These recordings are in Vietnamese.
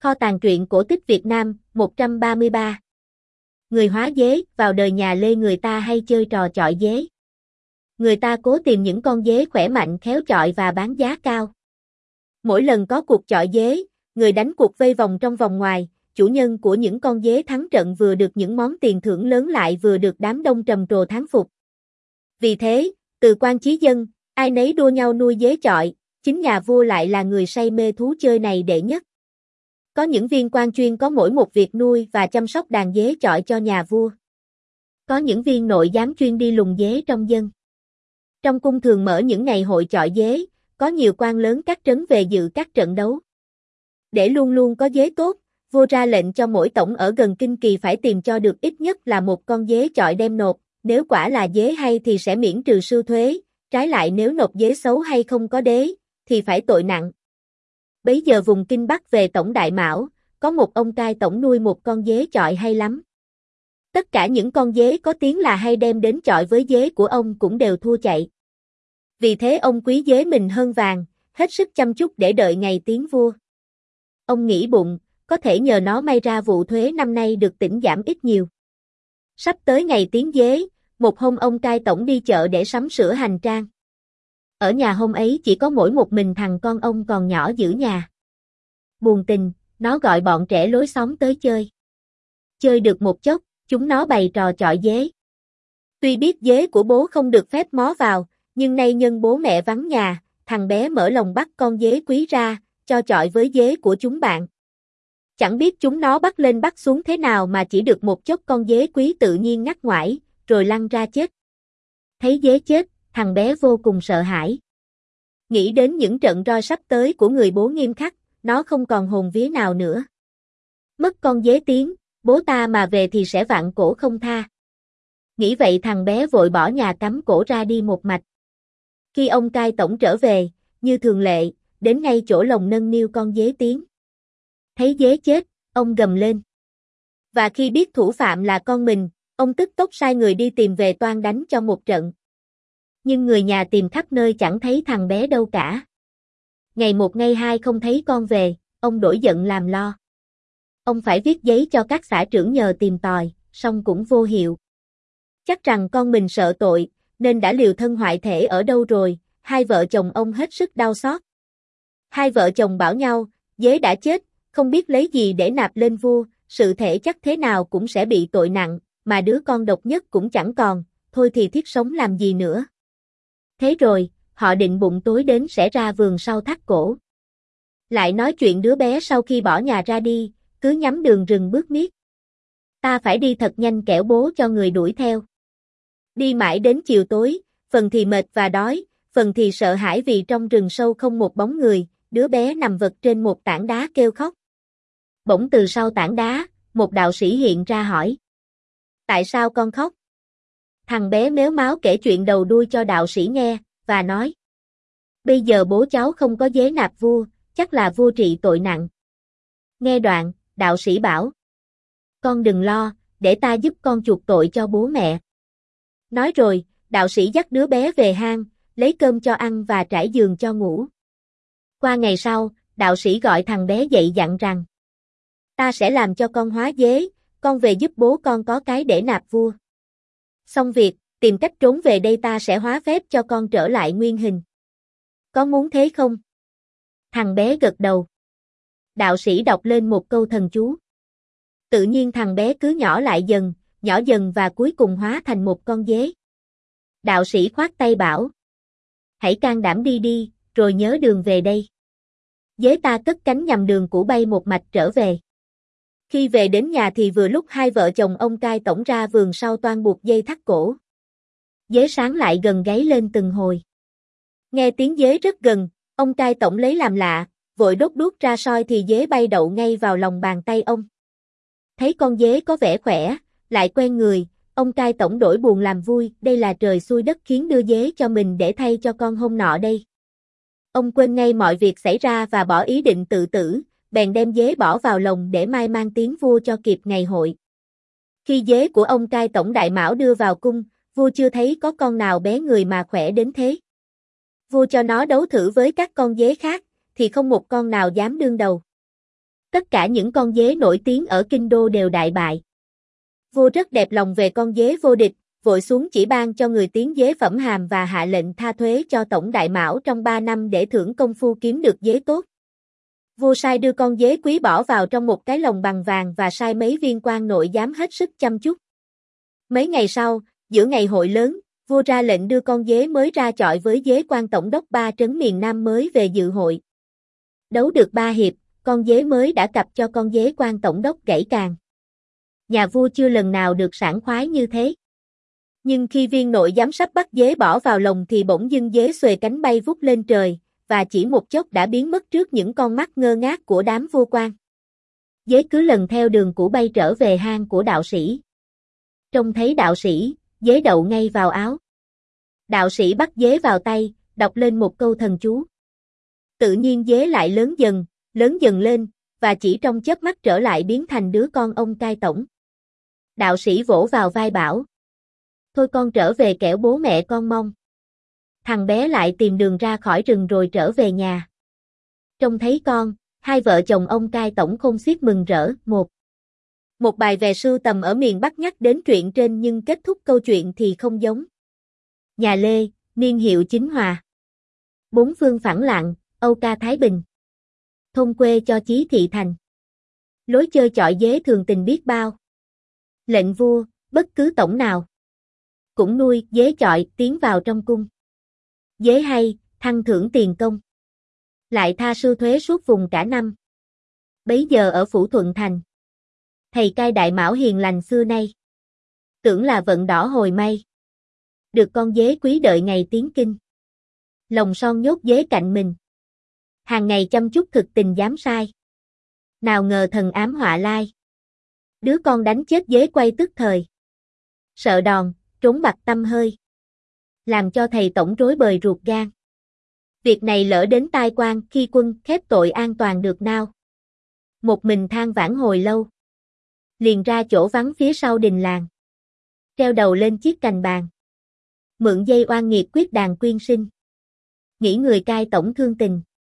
Kho tàng truyện cổ tích Việt Nam, 133. Người hóa dế, vào đời nhà Lê người ta hay chơi trò chọi dế. Người ta cố tìm những con dế khỏe mạnh khéo chọi và bán giá cao. Mỗi lần có cuộc chọi dế, người đánh cuộc vây vòng trong vòng ngoài, chủ nhân của những con dế thắng trận vừa được những món tiền thưởng lớn lại vừa được đám đông trầm trồ thán phục. Vì thế, từ quan chí dân, ai nấy đua nhau nuôi dế chọi, chính nhà vua lại là người say mê thú chơi này đệ nhất. Có những viên quan chuyên có mỗi một việc nuôi và chăm sóc đàn dế chọi cho nhà vua. Có những viên nội giám chuyên đi lùng dế trong dân. Trong cung thường mở những ngày hội chọi dế, có nhiều quan lớn các trấn về dự các trận đấu. Để luôn luôn có dế tốt, vua ra lệnh cho mỗi tổng ở gần kinh kỳ phải tìm cho được ít nhất là một con dế chọi đem nộp, nếu quả là dế hay thì sẽ miễn trừ sưu thuế, trái lại nếu nộp dế xấu hay không có đế, thì phải tội nặng. Bấy giờ vùng Kinh Bắc về tổng Đại Mão, có một ông cai tổng nuôi một con dế chọi hay lắm. Tất cả những con dế có tiếng là hay đem đến chọi với dế của ông cũng đều thua chạy. Vì thế ông quý dế mình hơn vàng, hết sức chăm chút để đợi ngày tiến vua. Ông nghĩ bụng, có thể nhờ nó may ra vụ thuế năm nay được tỉnh giảm ít nhiều. Sắp tới ngày tiến dế, một hôm ông cai tổng đi chợ để sắm sửa hành trang. Ở nhà hôm ấy chỉ có mỗi một mình thằng con ông còn nhỏ giữ nhà. Buồn tình, nó gọi bọn trẻ lối xóm tới chơi. Chơi được một chốc, chúng nó bày trò chọi dế. Tuy biết dế của bố không được phép mó vào, nhưng nay nhân bố mẹ vắng nhà, thằng bé mở lòng bắt con dế quý ra, cho chọi với dế của chúng bạn. Chẳng biết chúng nó bắt lên bắt xuống thế nào mà chỉ được một chốc con dế quý tự nhiên ngắt ngoải, rồi lăn ra chết. Thấy dế chết, thằng bé vô cùng sợ hãi. Nghĩ đến những trận roi sắp tới của người bố nghiêm khắc, nó không còn hồn vía nào nữa. Mất con dế tiếng, bố ta mà về thì sẽ vặn cổ không tha. Nghĩ vậy thằng bé vội bỏ nhà cắm cổ ra đi một mạch. Khi ông cai tổng trở về, như thường lệ, đến ngay chỗ lồng nâng niu con dế tiếng. Thấy dế chết, ông gầm lên. Và khi biết thủ phạm là con mình, ông tức tốc sai người đi tìm về toan đánh cho một trận. Nhưng người nhà tìm khắp nơi chẳng thấy thằng bé đâu cả. Ngày một ngày hai không thấy con về, ông đổi giận làm lo. Ông phải viết giấy cho các xã trưởng nhờ tìm tòi, song cũng vô hiệu. Chắc rằng con mình sợ tội, nên đã liều thân hoại thể ở đâu rồi, hai vợ chồng ông hết sức đau xót. Hai vợ chồng bảo nhau, dế đã chết, không biết lấy gì để nạp lên vua, sự thể chắc thế nào cũng sẽ bị tội nặng, mà đứa con độc nhất cũng chẳng còn, thôi thì thiết sống làm gì nữa. Thế rồi, họ định bụng tối đến sẽ ra vườn sau thắt cổ. Lại nói chuyện đứa bé sau khi bỏ nhà ra đi, cứ nhắm đường rừng bước miết. Ta phải đi thật nhanh kẻo bố cho người đuổi theo. Đi mãi đến chiều tối, phần thì mệt và đói, phần thì sợ hãi vì trong rừng sâu không một bóng người, đứa bé nằm vật trên một tảng đá kêu khóc. Bỗng từ sau tảng đá, một đạo sĩ hiện ra hỏi. Tại sao con khóc? Thằng bé mếu máo kể chuyện đầu đuôi cho đạo sĩ nghe, và nói. Bây giờ bố cháu không có dế nạp vua, chắc là vua trị tội nặng. Nghe đoạn, đạo sĩ bảo. Con đừng lo, để ta giúp con chuộc tội cho bố mẹ. Nói rồi, đạo sĩ dắt đứa bé về hang, lấy cơm cho ăn và trải giường cho ngủ. Qua ngày sau, đạo sĩ gọi thằng bé dậy dặn rằng. Ta sẽ làm cho con hóa dế, con về giúp bố con có cái để nạp vua. Xong việc, tìm cách trốn về đây ta sẽ hóa phép cho con trở lại nguyên hình. Có muốn thế không? Thằng bé gật đầu. Đạo sĩ đọc lên một câu thần chú. Tự nhiên thằng bé cứ nhỏ dần và cuối cùng hóa thành một con dế. Đạo sĩ khoát tay bảo. Hãy can đảm đi đi, rồi nhớ đường về đây. Dế ta cất cánh nhằm đường cũ bay một mạch trở về. Khi về đến nhà thì vừa lúc hai vợ chồng ông cai tổng ra vườn sau toan buộc dây thắt cổ. Dế sáng lại gần gáy lên từng hồi. Nghe tiếng dế rất gần, ông cai tổng lấy làm lạ, vội đốt đuốc ra soi thì dế bay đậu ngay vào lòng bàn tay ông. Thấy con dế có vẻ khỏe, lại quen người, ông cai tổng đổi buồn làm vui, đây là trời xui đất khiến đưa dế cho mình để thay cho con hôm nọ đây. Ông quên ngay mọi việc xảy ra và bỏ ý định tự tử, bèn đem dế bỏ vào lồng để mai mang tiếng vua cho kịp ngày hội. Khi dế của ông cai tổng Đại Mão đưa vào cung, vua chưa thấy có con nào bé người mà khỏe đến thế. Vua cho nó đấu thử với các con dế khác, thì không một con nào dám đương đầu. Tất cả những con dế nổi tiếng ở kinh đô đều đại bại. Vua rất đẹp lòng về con dế vô địch, vội xuống chỉ ban cho người tiến dế phẩm hàm và hạ lệnh tha thuế cho tổng đại mão trong 3 năm để thưởng công phu kiếm được dế tốt. Vua sai đưa con dế quý bỏ vào trong một cái lồng bằng vàng và sai mấy viên quan nội giám hết sức chăm chút. Mấy ngày sau, giữa ngày hội lớn, vua ra lệnh đưa con dế mới ra chọi với dế quan tổng đốc 3 trấn miền Nam mới về dự hội. Đấu được 3 hiệp, con dế mới đã cặp cho con dế quan tổng đốc gãy càng. Nhà vua chưa lần nào được sảng khoái như thế. Nhưng khi viên nội giám sắp bắt dế bỏ vào lồng thì bỗng dưng dế xuề cánh bay vút lên trời, và chỉ một chốc đã biến mất trước những con mắt ngơ ngác của đám vua quan. Dế cứ lần theo đường cũ bay trở về hang của đạo sĩ. Trông thấy đạo sĩ, dế đậu ngay vào áo. Đạo sĩ bắt dế vào tay, đọc lên một câu thần chú. Tự nhiên dế lại lớn dần lên, và chỉ trong chớp mắt trở lại biến thành đứa con ông cai tổng. Đạo sĩ vỗ vào vai bảo: thôi con trở về kẻo bố mẹ con mong. Thằng bé lại tìm đường ra khỏi rừng rồi trở về nhà. Trông thấy con, hai vợ chồng ông cai tổng khôn xiết mừng rỡ. Một bài về sưu tầm ở miền Bắc nhắc đến chuyện trên nhưng kết thúc câu chuyện thì không giống. Nhà Lê, niên hiệu Chính Hòa. Bốn phương phẳng lặng, Âu ca thái bình. Thôn quê cho chí thị thành. Lối chơi chọi dế thường tình biết bao. Lệnh vua, bất cứ tổng nào cũng nuôi dế chọi tiến vào trong cung. Dế hay, thăng thưởng tiền công. Lại tha sưu thuế suốt vùng cả năm. Bấy giờ ở Phủ Thuận Thành, thầy cai đại mão hiền lành xưa nay. Tưởng là vận đỏ hồi may. Được con dế quý đợi ngày tiến kinh. Lòng son nhốt dế cạnh mình. Hàng ngày chăm chút thực tình giám sai. Nào ngờ thần ám họa lai. Đứa con đánh chết dế quay tức thời. Sợ đòn, trốn bặt tâm hơi. Làm cho thầy tổng rối bời ruột gan. Việc này lỡ đến tai quan khi quân khép tội an toàn được nào. Một mình than vãn hồi lâu. Liền ra chỗ vắng phía sau đình làng. Treo đầu lên chiếc cành bàn. Mượn dây oan nghiệt quyết đàn quyên sinh. Nghĩ người cai tổng thương tình.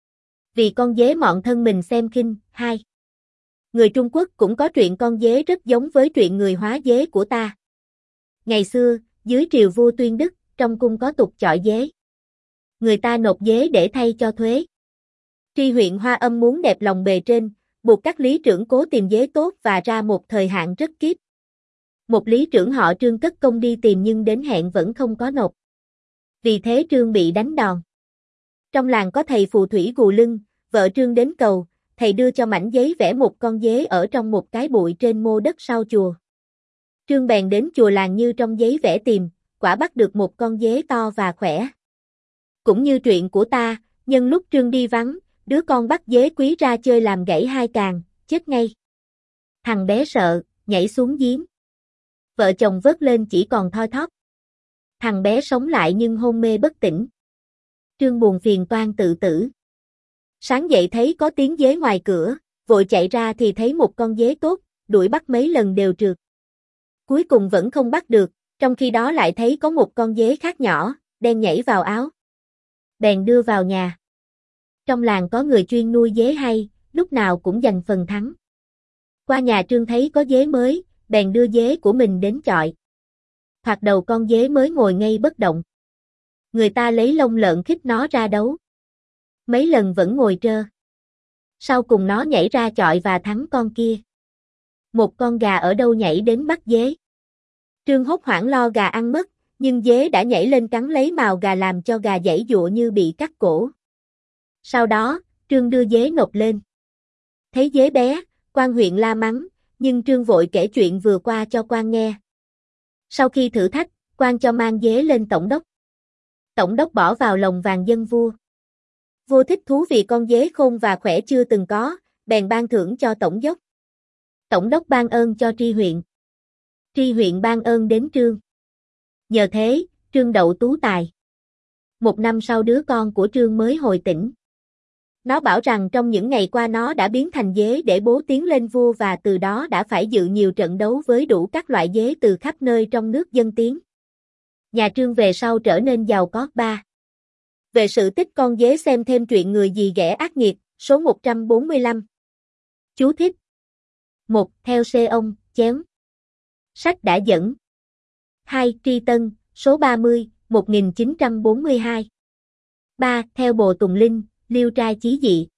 Vì con dế mọn thân mình xem khinh. 2. Người Trung Quốc cũng có chuyện con dế rất giống với chuyện người hóa dế của ta. Ngày xưa, dưới triều vua Tuyên Đức, trong cung có tục chọi dế. Người ta nộp dế để thay cho thuế. Tri huyện Hoa Âm muốn đẹp lòng bề trên, buộc các lý trưởng cố tìm dế tốt và ra một thời hạn rất kíp. Một lý trưởng họ Trương cất công đi tìm nhưng đến hẹn vẫn không có nộp. Vì thế Trương bị đánh đòn. Trong làng có thầy phù thủy gù lưng, vợ Trương đến cầu, thầy đưa cho mảnh giấy vẽ một con dế ở trong một cái bụi trên mô đất sau chùa. Trương bèn đến chùa làng như trong giấy vẽ tìm, quả bắt được một con dế to và khỏe. Cũng như chuyện của ta, nhân lúc Trương đi vắng, đứa con bắt dế quý ra chơi làm gãy hai càng, chết ngay. Thằng bé sợ, nhảy xuống giếng. Vợ chồng vớt lên chỉ còn thoi thóp. Thằng bé sống lại nhưng hôn mê bất tỉnh. Trương buồn phiền toan tự tử. Sáng dậy thấy có tiếng dế ngoài cửa, vội chạy ra thì thấy một con dế tốt, đuổi bắt mấy lần đều trượt. Cuối cùng vẫn không bắt được, trong khi đó lại thấy có một con dế khác nhỏ, đen nhảy vào áo. Bèn đưa vào nhà. Trong làng có người chuyên nuôi dế hay, lúc nào cũng giành phần thắng. Qua nhà Trương thấy có dế mới, bèn đưa dế của mình đến chọi. Thoạt đầu con dế mới ngồi ngay bất động. Người ta lấy lông lợn khích nó ra đấu. Mấy lần vẫn ngồi trơ. Sau cùng nó nhảy ra chọi và thắng con kia. Một con gà ở đâu nhảy đến bắt dế. Trương hốt hoảng lo gà ăn mất, nhưng dế đã nhảy lên cắn lấy mào gà làm cho gà giãy giụa như bị cắt cổ. Sau đó, Trương đưa dế nộp lên. Thấy dế bé, quan huyện la mắng, nhưng Trương vội kể chuyện vừa qua cho quan nghe. Sau khi thử thách, quan cho mang dế lên tổng đốc. Tổng đốc bỏ vào lồng vàng dâng vua. Vua thích thú vì con dế khôn và khỏe chưa từng có, bèn ban thưởng cho tổng dốc. Tổng đốc ban ơn cho tri huyện. Tri huyện ban ơn đến Trương. Nhờ thế, Trương đậu tú tài. Một năm sau đứa con của Trương mới hồi tỉnh. Nó bảo rằng trong những ngày qua nó đã biến thành dế để bố tiến lên vua và từ đó đã phải dự nhiều trận đấu với đủ các loại dế từ khắp nơi trong nước dân tiến. Nhà Trương về sau trở nên giàu có. 3. Về sự tích con dế xem thêm chuyện người gì ghẻ ác nghiệt, số 145. Chú thích. 1. Theo Xê ông, chém. Sách đã dẫn. 2. Tri Tân, số 30, 1942. 3. Theo Bồ Tùng Linh, Liêu trai chí dị.